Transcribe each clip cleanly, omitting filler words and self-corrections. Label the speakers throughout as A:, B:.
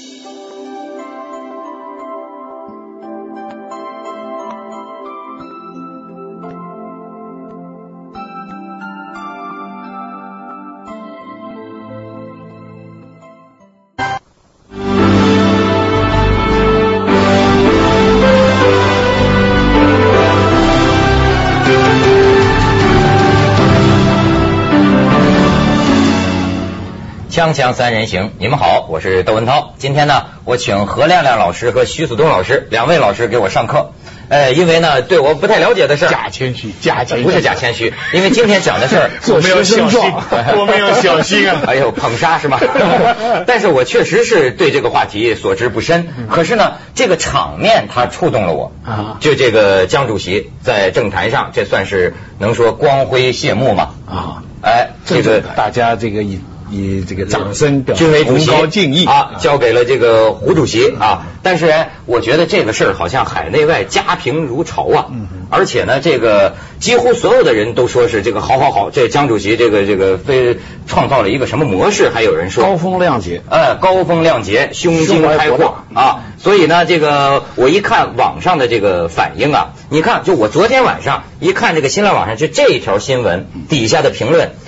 A: 锵锵三人行，你们好，我是窦文涛。今天呢，我请何亮亮老师和徐祖东老师两位老师给我上课。因为呢，对我不太了解的事儿，
B: 假谦虚，
A: 不是假谦虚，因为今天讲的事儿，
B: 我们要小心，我们要小心啊！
A: 哎呦，捧杀是吗？但是我确实是对这个话题所知不深。可是呢，这个场面它触动了我啊！就这个江主席在政坛上，这算是能说光辉谢幕吗？啊！哎，这个
B: 大家这个以这个掌声表
A: 军委主席
B: 崇高敬意
A: 啊，交给了这个胡主席啊。但是我觉得这个事儿好像海内外家贫如潮啊。而且呢，这个几乎所有的人都说是这个好，这江主席这个非创造了一个什么模式，还有人说
B: 高风亮节，
A: 高风亮节，胸襟开阔啊。所以呢，这个我一看网上的这个反应啊，你看，就我昨天晚上一看这个新浪网上就这一条新闻底下的评论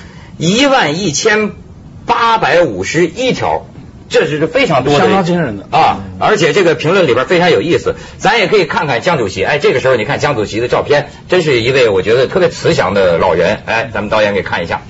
A: 11851条，这是非常多的，
B: 相当惊人的
A: 啊！而且这个评论里边非常有意思，咱也可以看看江主席。哎，这个时候你看江主席的照片，真是一位我觉得特别慈祥的老人。哎，咱们导演给看一下，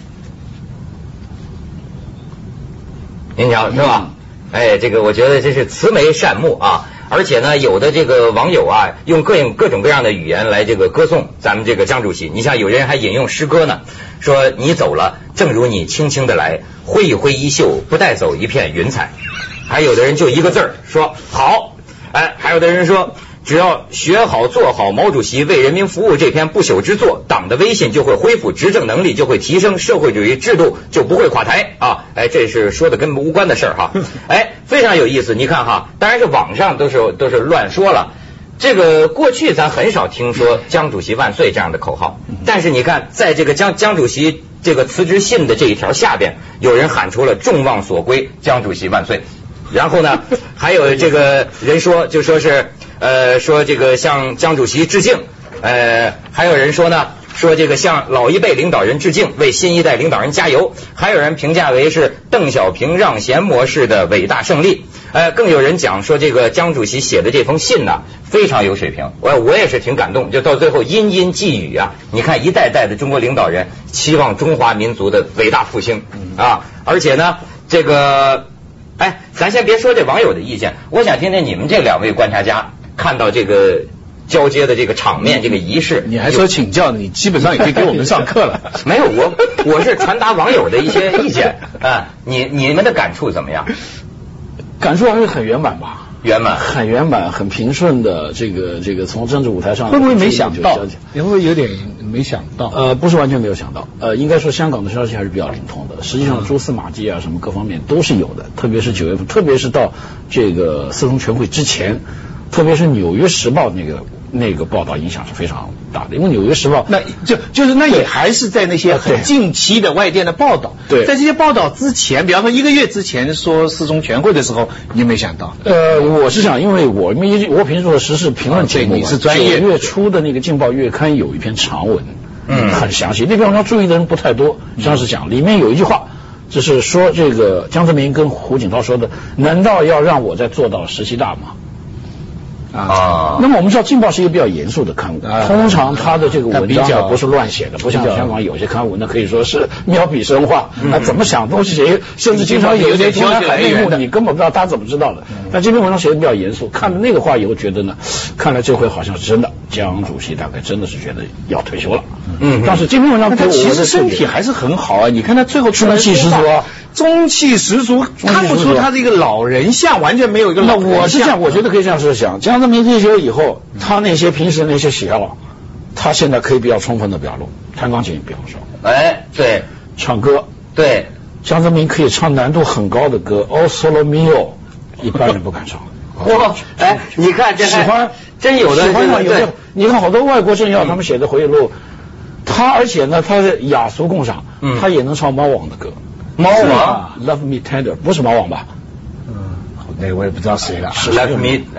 A: 您瞧是吧？哎，这个我觉得这是慈眉善目啊。而且呢，有的这个网友啊，用各种各样的语言来这个歌颂咱们这个江主席。你像有人还引用诗歌呢，说你走了，正如你轻轻的来，挥一挥衣袖，不带走一片云彩。还有的人就一个字儿说好，哎，还有的人说只要学好做好毛主席为人民服务这篇不朽之作，党的威信就会恢复，执政能力就会提升，社会主义制度就不会垮台啊！哎，这是说的跟无关的事儿哈。哎，非常有意思。你看哈，当然是网上都是乱说了。这个过去咱很少听说江主席万岁这样的口号，但是你看，在这个江主席这个辞职信的这一条下边，有人喊出了众望所归，江主席万岁。然后呢，还有这个人说，就说是说这个向江主席致敬，还有人说呢，说这个向老一辈领导人致敬，为新一代领导人加油。还有人评价为是邓小平让贤模式的伟大胜利。更有人讲说这个江主席写的这封信呢，非常有水平。我也是挺感动，就到最后殷殷寄语啊，你看一代代的中国领导人期望中华民族的伟大复兴啊，而且呢，这个。哎，咱先别说这网友的意见，我想听听你们这两位观察家看到这个交接的这个场面，这个仪式。
B: 你还说请教，你基本上也可以给我们上课了。
A: 没有，我是传达网友的一些意见啊。你们的感触怎么样？
B: 感触还是很圆满吧？
A: 圆满，
B: 很圆满，很平顺的。这个从政治舞台上
C: 会不会没想到？你会不会有点没想到？
B: 不是完全没有想到。应该说香港的消息还是比较灵通的。实际上蛛丝马迹啊，什么各方面都是有的。特别是9月份，特别是到这个四中全会之前，特别是《纽约时报》那个报道影响是非常大的，因为《纽约时报》
C: 就是那也还是在那些很近期的外电的报道。
B: 对，
C: 在这些报道之前，比方说1个月之前说四中全会的时候，你没想到？
B: 我是想，因为我平时做时事评论节目，
C: 你是专业。
B: 9月初的那个《劲报月刊》有一篇长文，很详细。那篇文章注意的人不太多，像是讲里面有一句话，就是说这个江泽民跟胡锦涛说的：“难道要让我再做到17大吗？”那么我们知道《劲报》是一个比较严肃的刊物，通常它的这个文章呢不是乱写的，不像香港有些刊物呢可以说是描笔生画，怎么想东西谁，甚至经常有些天南海内幕，你根本不知道他怎么知道的。但这篇文章写的比较严肃，看了那个话以后觉得呢，看来这回好像是真的，江主席大概真的是觉得要退休了。但是这篇文章给我
C: 其实身体还是很好啊，你看他最后
B: 中气十足啊，
C: 中气十足，看不出他是一个老人像，完全没有一个老人像。
B: 那我是这样，我觉得可以这样设想，江泽民退休以后，他那些平时那些喜好，他现在可以比较充分的表露，弹钢琴比方说，
A: 对，
B: 唱歌，
A: 对，
B: 江泽民可以唱难度很高的歌，O Solo Mio， 一般人不敢唱。
A: 你看这
B: 喜欢
A: 真有的，
B: 对，你看好多外国政要他们写的回忆录，而且呢，他的雅俗共赏，他也能唱猫王的歌。猫王 Love Me Tender 不是猫王吧？
C: 那个我也不知道谁了。
A: Love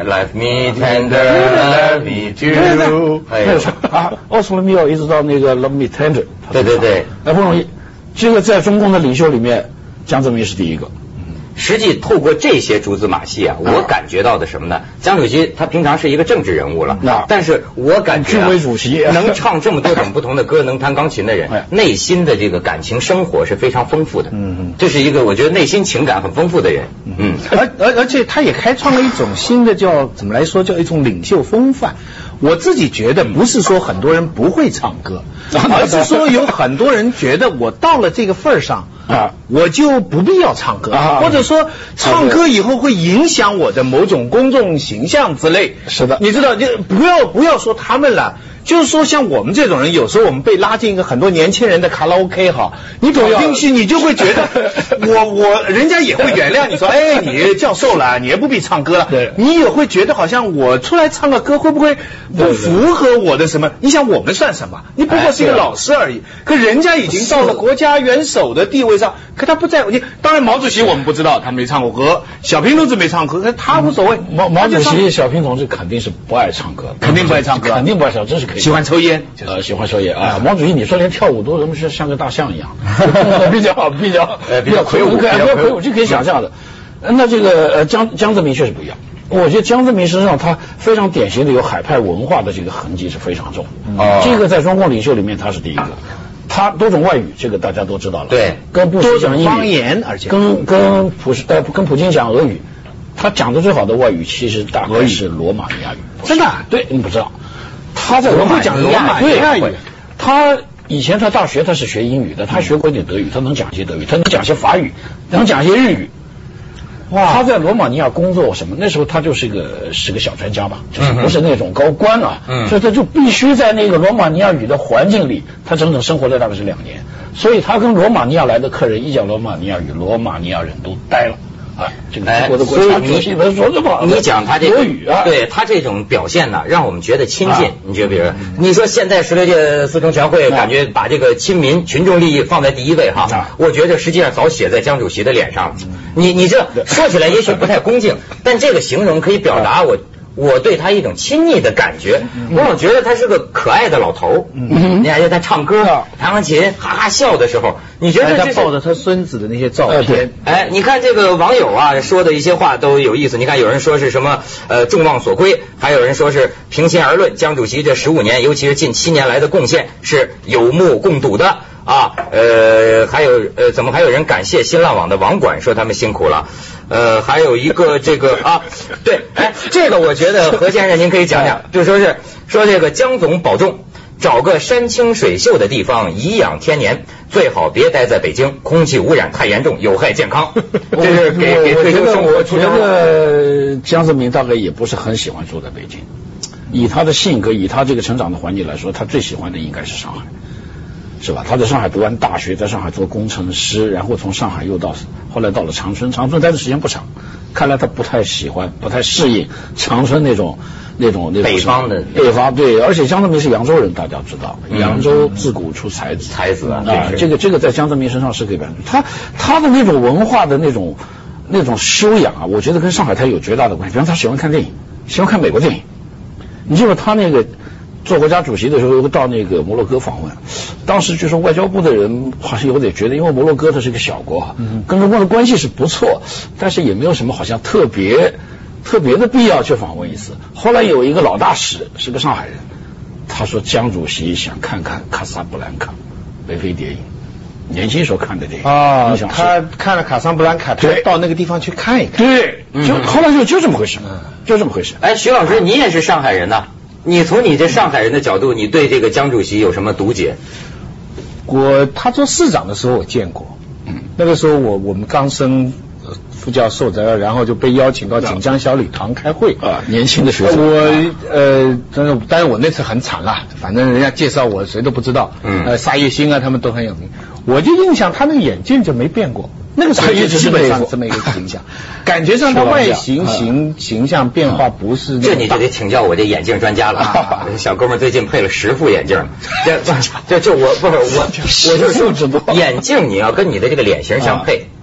A: me tender, love me too。
B: 哎呦啊，奥斯陆密奥一直到那个 Love me tender。
A: 对对对，
B: 不容易。这个在中共的领袖里面，江泽民是第一个。
A: 实际透过这些蛛丝马迹啊，我感觉到的什么呢？江主席他平常是一个政治人物了，但是我感觉
B: 军委主席
A: 能唱这么多种不同的歌，能弹钢琴的人，内心的这个感情生活是非常丰富的。这是一个我觉得内心情感很丰富的人。
C: 而且他也开创了一种新的叫怎么来说叫一种领袖风范。我自己觉得不是说很多人不会唱歌，而是说有很多人觉得我到了这个份儿上我就不必要唱歌，或者说唱歌以后会影响我的某种公众形象之类。
B: 是的，
C: 你知道，就不要说他们了。就是说，像我们这种人，有时候我们被拉进一个很多年轻人的卡拉 OK 哈，你走进去，你就会觉得人家也会原谅你说，哎，你教授了，你也不必唱歌了。
B: 对，
C: 你也会觉得好像我出来唱个歌会不会不符合我的什么？你想我们算什么？你不过是一个老师而已。可人家已经到了国家元首的地位上，可他不在乎。当然，毛主席我们不知道，他没唱过歌；小平同志没唱歌，他无所谓。
B: 毛主席、小平同志肯定是不爱唱歌，
C: 肯定不爱唱歌，
B: 肯定不爱唱，真是。
C: 喜欢抽烟，
B: 喜欢抽烟啊！毛主席，你说连跳舞都他妈是像个大象一样，比较魁梧，就可以想象的。那这个江泽民确实不一样。我觉得江泽民身上他非常典型的有海派文化的这个痕迹是非常重。这个在中共领袖里面他是第一个。他多种外语，这个大家都知道了。
A: 对，
B: 跟布什讲英语，
C: 方言，而且
B: 跟普京讲俄语。他讲的最好的外语其实大概是罗马尼亚语。
C: 真的？
B: 对，你不知道。他在罗马尼亚语，他以前他大学他是学英语的，他学过一点德语，他能讲一些德语，他能讲一些法语，能讲一些日语。哇！他在罗马尼亚工作什么？那时候他就是个小专家吧，就是不是那种高官啊，所以他就必须在那个罗马尼亚语的环境里，他整整生活了大概是2年，所以他跟罗马尼亚来的客人一讲罗马尼亚语，罗马尼亚人都呆了。这个中国的国家主席能说这么
A: 你讲他这个
B: 国语啊，
A: 对他这种表现呢，让我们觉得亲近。你就比如你说现在16届四中全会感觉把这个亲民群众利益放在第一位哈，我觉得实际上早写在江主席的脸上了。你这说起来也许不太恭敬，但这个形容可以表达我对他一种亲昵的感觉，我总觉得他是个可爱的老头。你看他唱歌、弹钢琴、哈哈笑的时候，你觉得
C: 他抱着他孙子的那些照片，
A: 你看这个网友啊说的一些话都有意思。你看有人说是什么众望所归，还有人说是平心而论，江主席这15年，尤其是近7年来的贡献是有目共睹的啊。还有怎么还有人感谢新浪网的网管说他们辛苦了。还有一个这个对，这个我觉得何先生您可以讲讲，就说这个江总保重，找个山清水秀的地方颐养天年，最好别待在北京，空气污染太严重，有害健康。这是给退休生活出招。
B: 我觉得江泽民大概也不是很喜欢住在北京，以他的性格，以他这个成长的环境来说，他最喜欢的应该是上海。是吧？他在上海读完大学，在上海做工程师，然后从上海后来到了长春，长春待的时间不长，看来他不太喜欢，不太适应长春那种
A: 北方的
B: 对，而且江泽民是扬州人，大家知道，扬州自古出才子啊，这个在江泽民身上是可以表现，他的那种文化的那种修养啊，我觉得跟上海滩有绝大的关系。比方他喜欢看电影，喜欢看美国电影，你记得他那个。做国家主席的时候到那个摩洛哥访问，当时就说外交部的人好像有点觉得，因为摩洛哥它是一个小国，跟中国的关系是不错，但是也没有什么好像特别的必要去访问一次。后来有一个老大使是个上海人，他说江主席想看看卡萨布兰卡北非谍影，年轻时候看的电影
C: 啊，他看了卡萨布兰卡，他到那个地方去看一看，
B: 对，就后来就这么回事，就这么回事。
A: 徐老师，你也是上海人呐？你从你这上海人的角度，你对这个江主席有什么读解？
C: 他做市长的时候我见过，那个时候我们刚升副教授的，然后就被邀请到锦江小礼堂开会
B: 啊，年轻的学生。
C: 但是我那次很惨了，反正人家介绍我谁都不知道，沙叶新啊他们都很有名，我就印象他那个眼镜就没变过。那个时候基本上这么一个形象，感觉上他外形形象变化不是
A: 这你就得请教我这眼镜专家了。小哥们最近配了10副眼镜，我就说眼镜你要跟你的这个脸型相配，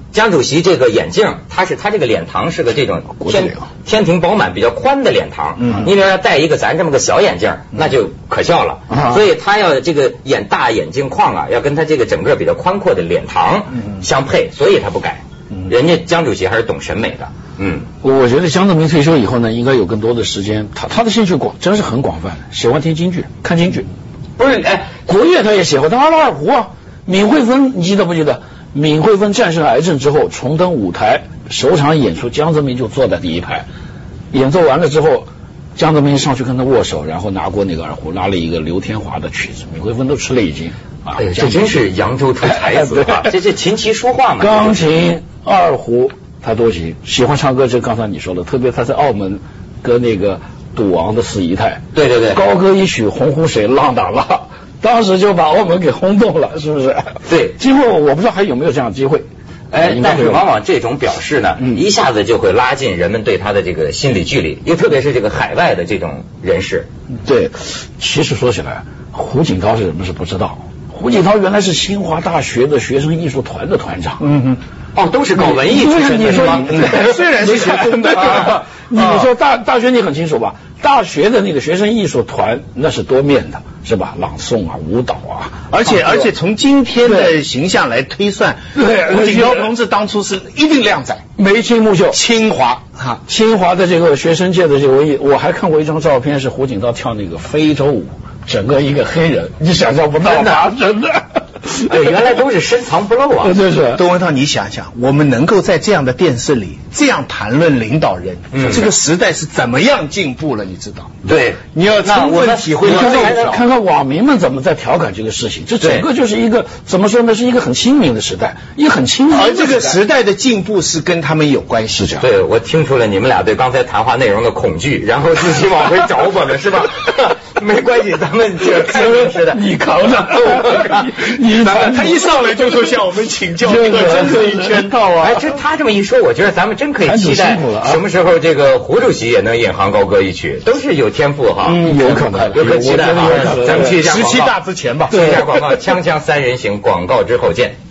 A: 江主席这个眼镜，他这个脸膛是个这种天庭饱满比较宽的脸膛，你比如要戴一个咱这么个小眼镜，那就可笑了。所以他要这个大眼镜框啊，要跟他这个整个比较宽阔的脸膛相配，所以他不改。人家江主席还是懂审美的。
B: 我觉得江泽民退休以后呢，应该有更多的时间，他的兴趣真是很广泛，喜欢听京剧，看京剧。不是，国乐他也喜欢，他阿拉二胡啊。闵惠芬，你记得不记得？闵惠芬战胜癌症之后重登舞台，首场演出江泽民就坐在第一排，演奏完了之后，江泽民上去跟他握手，然后拿过那个二胡，拉了一个刘天华的曲子，闵惠芬都吃了一惊啊！
A: 哎呀，这真是扬州出才子啊！这琴棋书画嘛，
B: 钢琴、二胡他都行，喜欢唱歌，就刚才你说的，特别他在澳门跟那个赌王的四姨太，
A: 对对对，
B: 高歌一曲《洪湖水浪打浪》。当时就把澳门给轰动了，是不是？
A: 对，
B: 今后我不知道还有没有这样的机会。
A: 但是往往这种表示呢，一下子就会拉近人们对他的这个心理距离，又特别是这个海外的这种人士。
B: 对，其实说起来，胡锦涛是什么是不知道。胡锦涛原来是清华大学的学生艺术团的团长。
A: 都是搞文艺出身的是吗？
B: 虽然是学生的，你说大学你很清楚吧？大学的那个学生艺术团那是多面的，是吧？朗诵啊，舞蹈啊，
C: 而且从今天的形象来推算，胡锦涛同志当初是一定靓仔，
B: 眉清目秀，
C: 清华
B: 的这个学生界的这个文艺，我还看过一张照片，是胡锦涛跳那个非洲舞，整个一个黑人，你想象不到吧？真的。
A: 对，原来都是深藏不露啊！
B: 真是。
C: 窦文涛，你想想，我们能够在这样的电视里这样谈论领导人，这个时代是怎么样进步了？你知道？
A: 对，
C: 你要充分体会到
B: 看看网民们怎么在调侃这个事情，这整个就是一个怎么说呢？是一个很亲民的时代，一个很亲民的时代。
C: 而这个时代的进步是跟他们有关系的。
A: 对，我听出了你们俩对刚才谈话内容的恐惧，然后自己往回找我们是吧？没关系，咱们这开明式的，
B: 你扛着。
C: 他一上来就说向我们请教，这个真是一圈套啊！
A: 他这么一说，我觉得咱们真可以期待什么时候这个胡主席也能引吭高歌一曲，都是有天赋哈。
B: 有可能，
A: 有可期待啊！咱们去一下广告
C: 17大之前吧，
A: 去一下广告，锵锵三人行，广告之后见。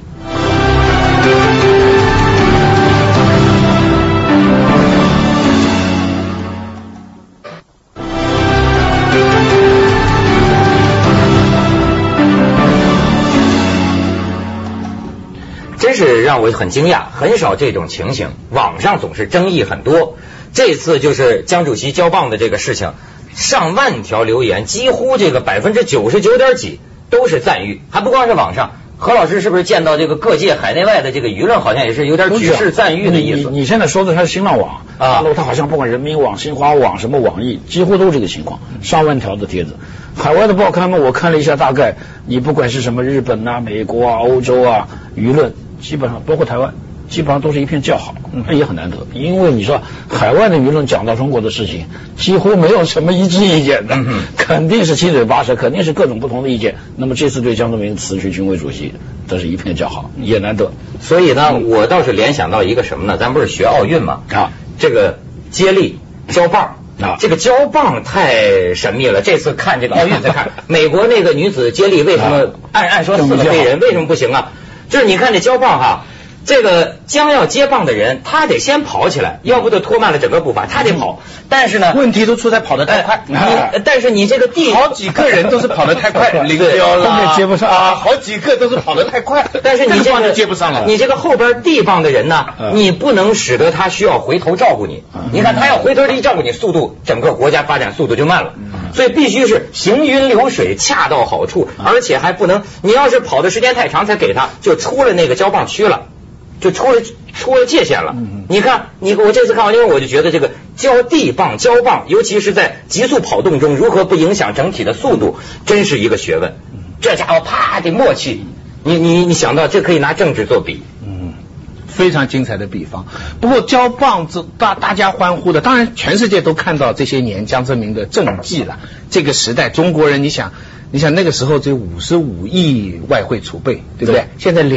A: 真是让我很惊讶，很少这种情形，网上总是争议很多。这次就是江主席交棒的这个事情，上万条留言，几乎这个99%点几都是赞誉，还不光是网上。何老师是不是见到这个各界海内外的这个舆论，好像也是有点举世赞誉的意思？
B: 你现在说的他是新浪网啊，他好像不管人民网、新华网、什么网易，几乎都这个情况，上万条的帖子。海外的报刊们，我看了一下，大概你不管是什么日本啊、美国啊、欧洲啊，舆论基本上包括台湾，基本上都是一片叫好，那也很难得。因为你说海外的舆论讲到中国的事情，几乎没有什么一致意见的，肯定是七嘴八舌，肯定是各种不同的意见。那么这次对江泽民辞去军委主席，这是一片叫好，也难得。
A: 所以呢，我倒是联想到一个什么呢？咱不是学奥运嘛？这个接力交棒。这个交棒太神秘了。这次看这个奥运再看美国那个女子接力，为什么按说4个飞人为什么不行啊？就是你看这交棒哈，这个将要接棒的人，他得先跑起来，要不就拖慢了整个步伐，他得跑。但是呢，
C: 问题都出在跑得太快。
A: 但是你这个
C: 好几个人都是跑得太快，领标了，
B: 后面接不上
C: 啊，好几个都是跑得太快。
A: 但是你这个
C: 接不上了，
A: 你这个后边递棒的人呢，你不能使得他需要回头照顾你。你看他要回头一照顾你，速度整个国家发展速度就慢了。所以必须是行云流水，恰到好处，而且还不能，你要是跑的时间太长才给他，就出了那个交棒区了。就出了界限了。你看，我这次看完，因为我就觉得这个交棒，尤其是在急速跑动中，如何不影响整体的速度，真是一个学问。这家伙啪的默契，你想到这可以拿政治做比。
C: 非常精彩的比方。不过交棒大家欢呼的，当然全世界都看到这些年江泽民的政绩了。这个时代中国人，你想那个时候只有55亿外汇储备，对不对？现在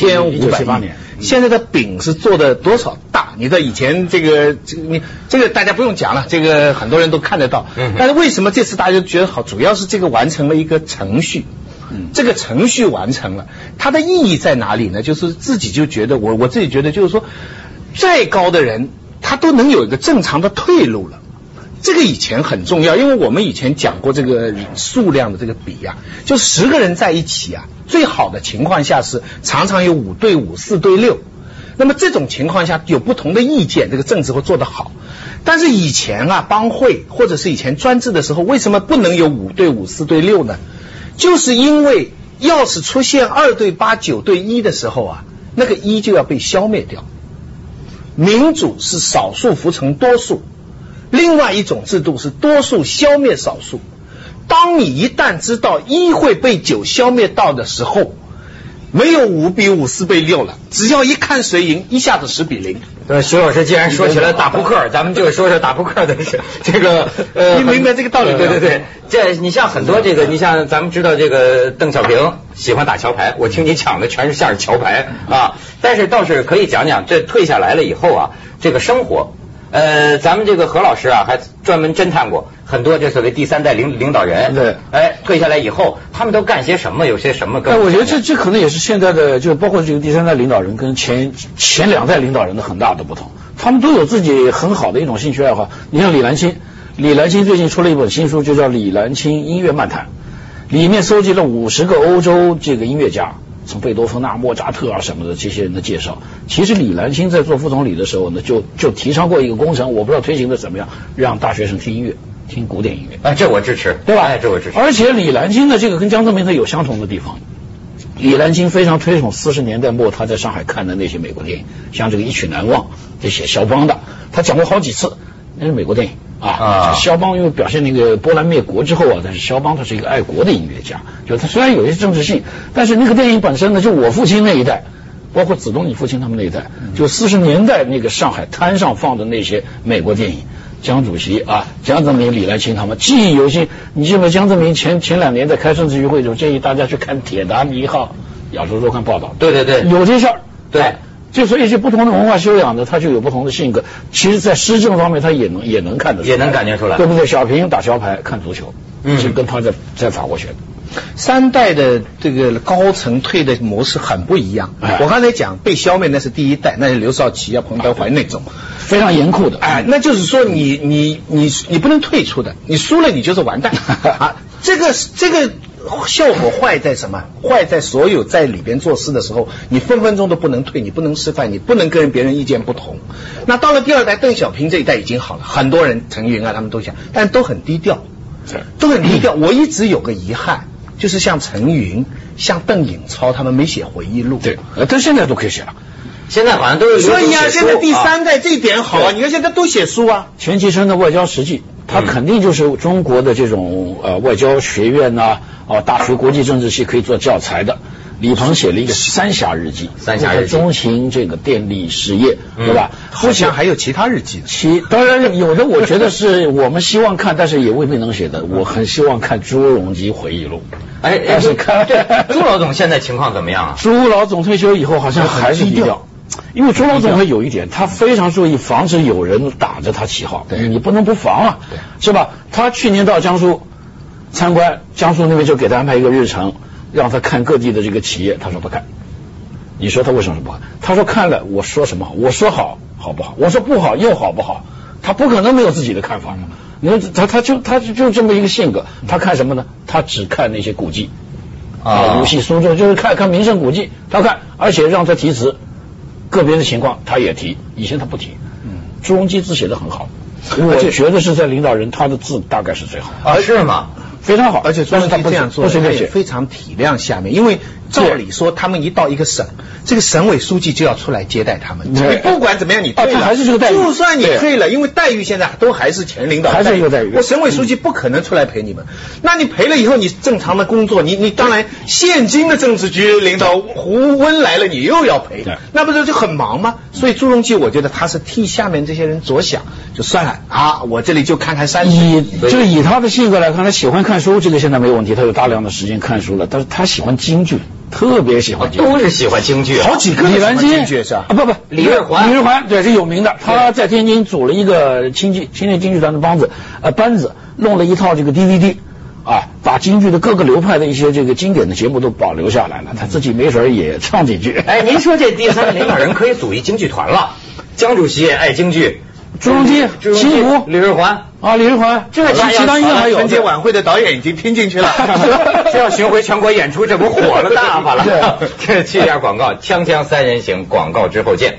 C: 2500亿，现在的饼是做的多少大？你的以前这个大家不用讲了，这个很多人都看得到。但是为什么这次大家觉得好？主要是这个完成了一个程序。 这个程序完成了，它的意义在哪里呢？就是自己就觉得我自己觉得就是说，再高的人他都能有一个正常的退路了。这个以前很重要，因为我们以前讲过这个数量的这个比啊，就10个人在一起啊，最好的情况下是常常有5对5、4对6。那么这种情况下有不同的意见，这个政治会做得好。但是以前啊，帮会或者是以前专制的时候，为什么不能有5对5、4对6呢？就是因为要是出现2对8、9对1的时候啊，那个1就要被消灭掉。民主是少数服从多数。另外一种制度是多数消灭少数。当你一旦知道1会被9消灭到的时候，没有5比5、4比6了，只要一看谁赢，一下子10比0。
A: 对，徐老师既然说起了打扑克，咱们就说说打扑克的事。这个
C: 你明白这个道理？
A: 对，这你像很多这个，你像咱们知道这个邓小平喜欢打桥牌，我听你讲的全是像是桥牌啊。但是倒是可以讲讲这退下来了以后啊，这个生活。咱们这个何老师啊，还专门侦探过很多这所谓第3代领导人。
B: 对，
A: 退下来以后，他们都干些什么？有些什么？
B: 我觉得这可能也是现在的，就包括这个第3代领导人跟前2代领导人的很大的不同。他们都有自己很好的一种兴趣爱好。你像李兰清最近出了一本新书，就叫《李兰清音乐漫谈》，里面搜集了50个欧洲这个音乐家。从贝多芬啊、莫扎特啊什么的这些人的介绍，其实李兰清在做副总理的时候呢，就提倡过一个工程，我不知道推行的怎么样，让大学生听音乐，听古典音乐。
A: 这我支持，
B: 对吧？
A: 这我支持。
B: 而且李兰清的这个跟江泽民他有相同的地方。李兰清非常推崇40年代末他在上海看的那些美国电影，像这个《一曲难忘》，这写肖邦的，他讲过好几次，那是美国电影。肖邦因为表现那个波兰灭国之后啊，但是肖邦他是一个爱国的音乐家，就他虽然有一些政治性，但是那个电影本身呢，就我父亲那一代，包括子东你父亲他们那一代，就40年代那个上海滩上放的那些美国电影，江主席啊、江泽民、李兰清他们记忆犹新。你记得江泽民前2年在开政治局会就建议大家去看《铁达尼号》，亚洲周刊报道。
A: 对，
B: 有这事儿。
A: 对。
B: 就所以是不同的文化修养的，他就有不同的性格。其实，在施政方面，他也能看得出来，
A: 也能感觉出来，
B: 对不对？小平打桥牌、看足球，是跟他在法国学的。
C: 3代的这个高层退的模式很不一样。我刚才讲被消灭那是第1代，那是刘少奇啊、彭德怀那种
B: 非常严酷的。
C: 那就是说你不能退出的，你输了你就是完蛋啊。这个效果坏在什么？坏在所有在里边做事的时候，你分分钟都不能退，你不能失败，你不能跟别人意见不同。那到了第2代，邓小平这一代已经好了，很多人陈云啊他们都想，但都很低调，都很低调。我一直有个遗憾，就是像陈云、像邓颖超他们没写回忆录。
B: 对，但现在都可以写了。
A: 现在好像都是
C: 所以啊，现在第3代这一点好啊，你看现在都写书啊。
B: 钱其琛的外交实际，他肯定就是中国的这种外交学院呐、大学国际政治系可以做教材的。李鹏写了一个三峡日记，中型这个电力事业，对吧？
C: 好像还有其他日记。
B: 当然有的，我觉得是我们希望看，但是也未必能写的。我很希望看朱镕基回忆录。但是看
A: 朱老总现在情况怎么样啊？
B: 朱老总退休以后好像还是低调。因为朱老总会有一点，他非常注意防止有人打着他旗号，你不能不防啊，是吧？他去年到江苏参观，江苏那边就给他安排一个日程，让他看各地的这个企业，他说不看。你说他为什么不看？他说看了，我说什么好？我说好不好？我说不好又好不好？他不可能没有自己的看法的。你说他就这么一个性格，他看什么呢？他只看那些古迹无锡、苏州，就是看名胜古迹，他看，而且让他题词。个别的情况他也提，以前他不提。朱镕基字写得很好，我觉得是在领导人他的字大概是最好
A: 啊，是吗？
B: 非常好，
C: 而且朱镕基这样做，他也非常体谅下面，因为照理说他们一到一个省，这个省委书记就要出来接待他们。你不管怎么样，你退了，
B: 还是这个待遇。
C: 就算你退了，因为待遇现在都还是前领导，
B: 还是一个待遇。
C: 我省委书记不可能出来陪你们，那你陪了以后，你正常的工作，你当然现今的政治局领导胡温来了，你又要陪，那不是就很忙吗？所以朱镕基我觉得他是替下面这些人着想，就算了啊，我这里就看看山水。
B: 以他的性格来看，他喜欢看书，这个现在没有问题，他有大量的时间看书了。但是他喜欢京剧，特别喜欢京剧，
A: 都是喜欢京剧，
C: 好几个
B: 李兰京
C: 是吧？
B: 不，
A: 李日环
B: 对是有名的。他在天津组了一个青年京剧团的班子，弄了一套这个 DVD， 啊，把京剧的各个流派的一些这个经典的节目都保留下来了，他自己没准也唱几句。
A: 哎，您说这第三个领导人可以组一京剧团了，江主席也爱京剧，
B: 朱镕基、秦虎、
A: 李瑞环
B: 啊，李瑞环，这个其他应该还有。
C: 春节晚会的导演已经拼进去了，
A: 这要巡回全国演出，这不火了大发了？这去点广告，锵锵三人行，广告之后见。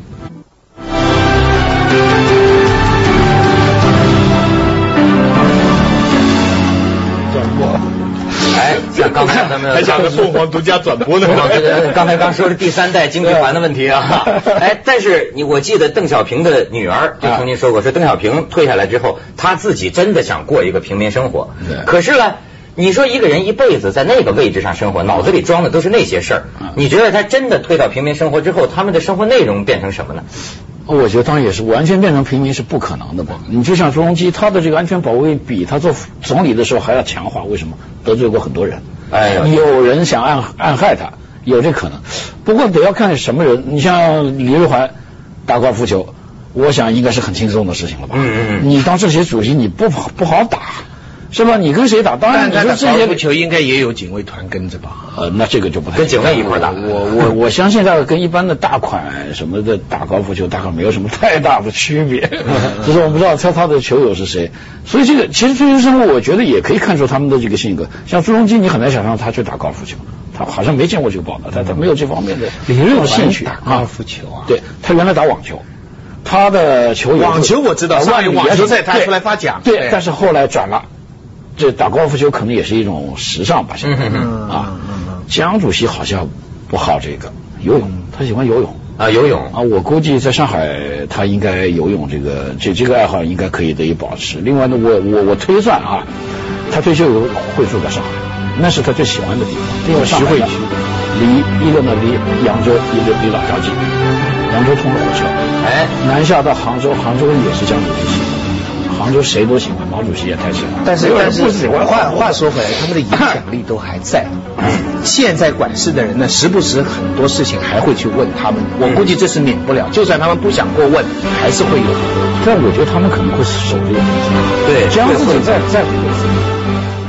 A: 哎，像刚才他们
C: 还像个凤凰独家转播呢。
A: 刚才说是第三代京剧团的问题啊。哎，但是我记得邓小平的女儿就曾经说过，说邓小平退下来之后，他自己真的想过一个平民生活。可是呢，你说一个人一辈子在那个位置上生活，脑子里装的都是那些事儿，你觉得他真的退到平民生活之后，他们的生活内容变成什么呢？
B: 我觉得当然也是完全变成平民是不可能的吧。你就像朱镕基，他的这个安全保卫比他做总理的时候还要强化，为什么？得罪过很多人，
A: 哎，
B: 有人想暗害他，有这可能。不过得要看什么人。你像李瑞环打高尔夫球，我想应该是很轻松的事情了吧？你当政协主席，你不好打。是吧？你跟谁打？当然，你说这些
C: 高尔夫球应该也有警卫团跟着吧？
B: 那这个就不太
A: 跟警卫一块打。
B: 我相信大概跟一般的大款什么的打高尔夫球大概没有什么太大的区别。只是我不知道他的球友是谁。所以这个其实退休生活，我觉得也可以看出他们的这个性格。像朱镕基，你很难想象他去打高尔夫球，他好像没见过这个报道，他没有这方面的兴趣。
C: 打高尔夫球啊？
B: 对，他原来打网球。他的球友
C: 网球我知道，上网球赛他出来发奖。
B: 对，但是后来转了。这打高尔夫球可能也是一种时尚吧，现在啊。江主席好像不好这个游泳，他喜欢游泳
A: 啊，游泳
B: 啊。我估计在上海他应该游泳这个爱好应该可以得以保持。另外呢，我推算啊，他退休以后会住在上海，那是他最喜欢的地方。另外，徐汇区一个呢离扬州，一个离老条近，扬州通了火车，
A: 哎，
B: 南下到杭州，杭州也是江主席喜欢。杭州谁都喜欢，毛主席也太喜欢。
C: 但是话说回来，他们的影响力都还在。现在管事的人呢，时不时很多事情还会去问他们，我估计这是免不了。就算他们不想过问，还是会有。
B: 但我觉得他们可能会守这个底线。
A: 对，
B: 江自己再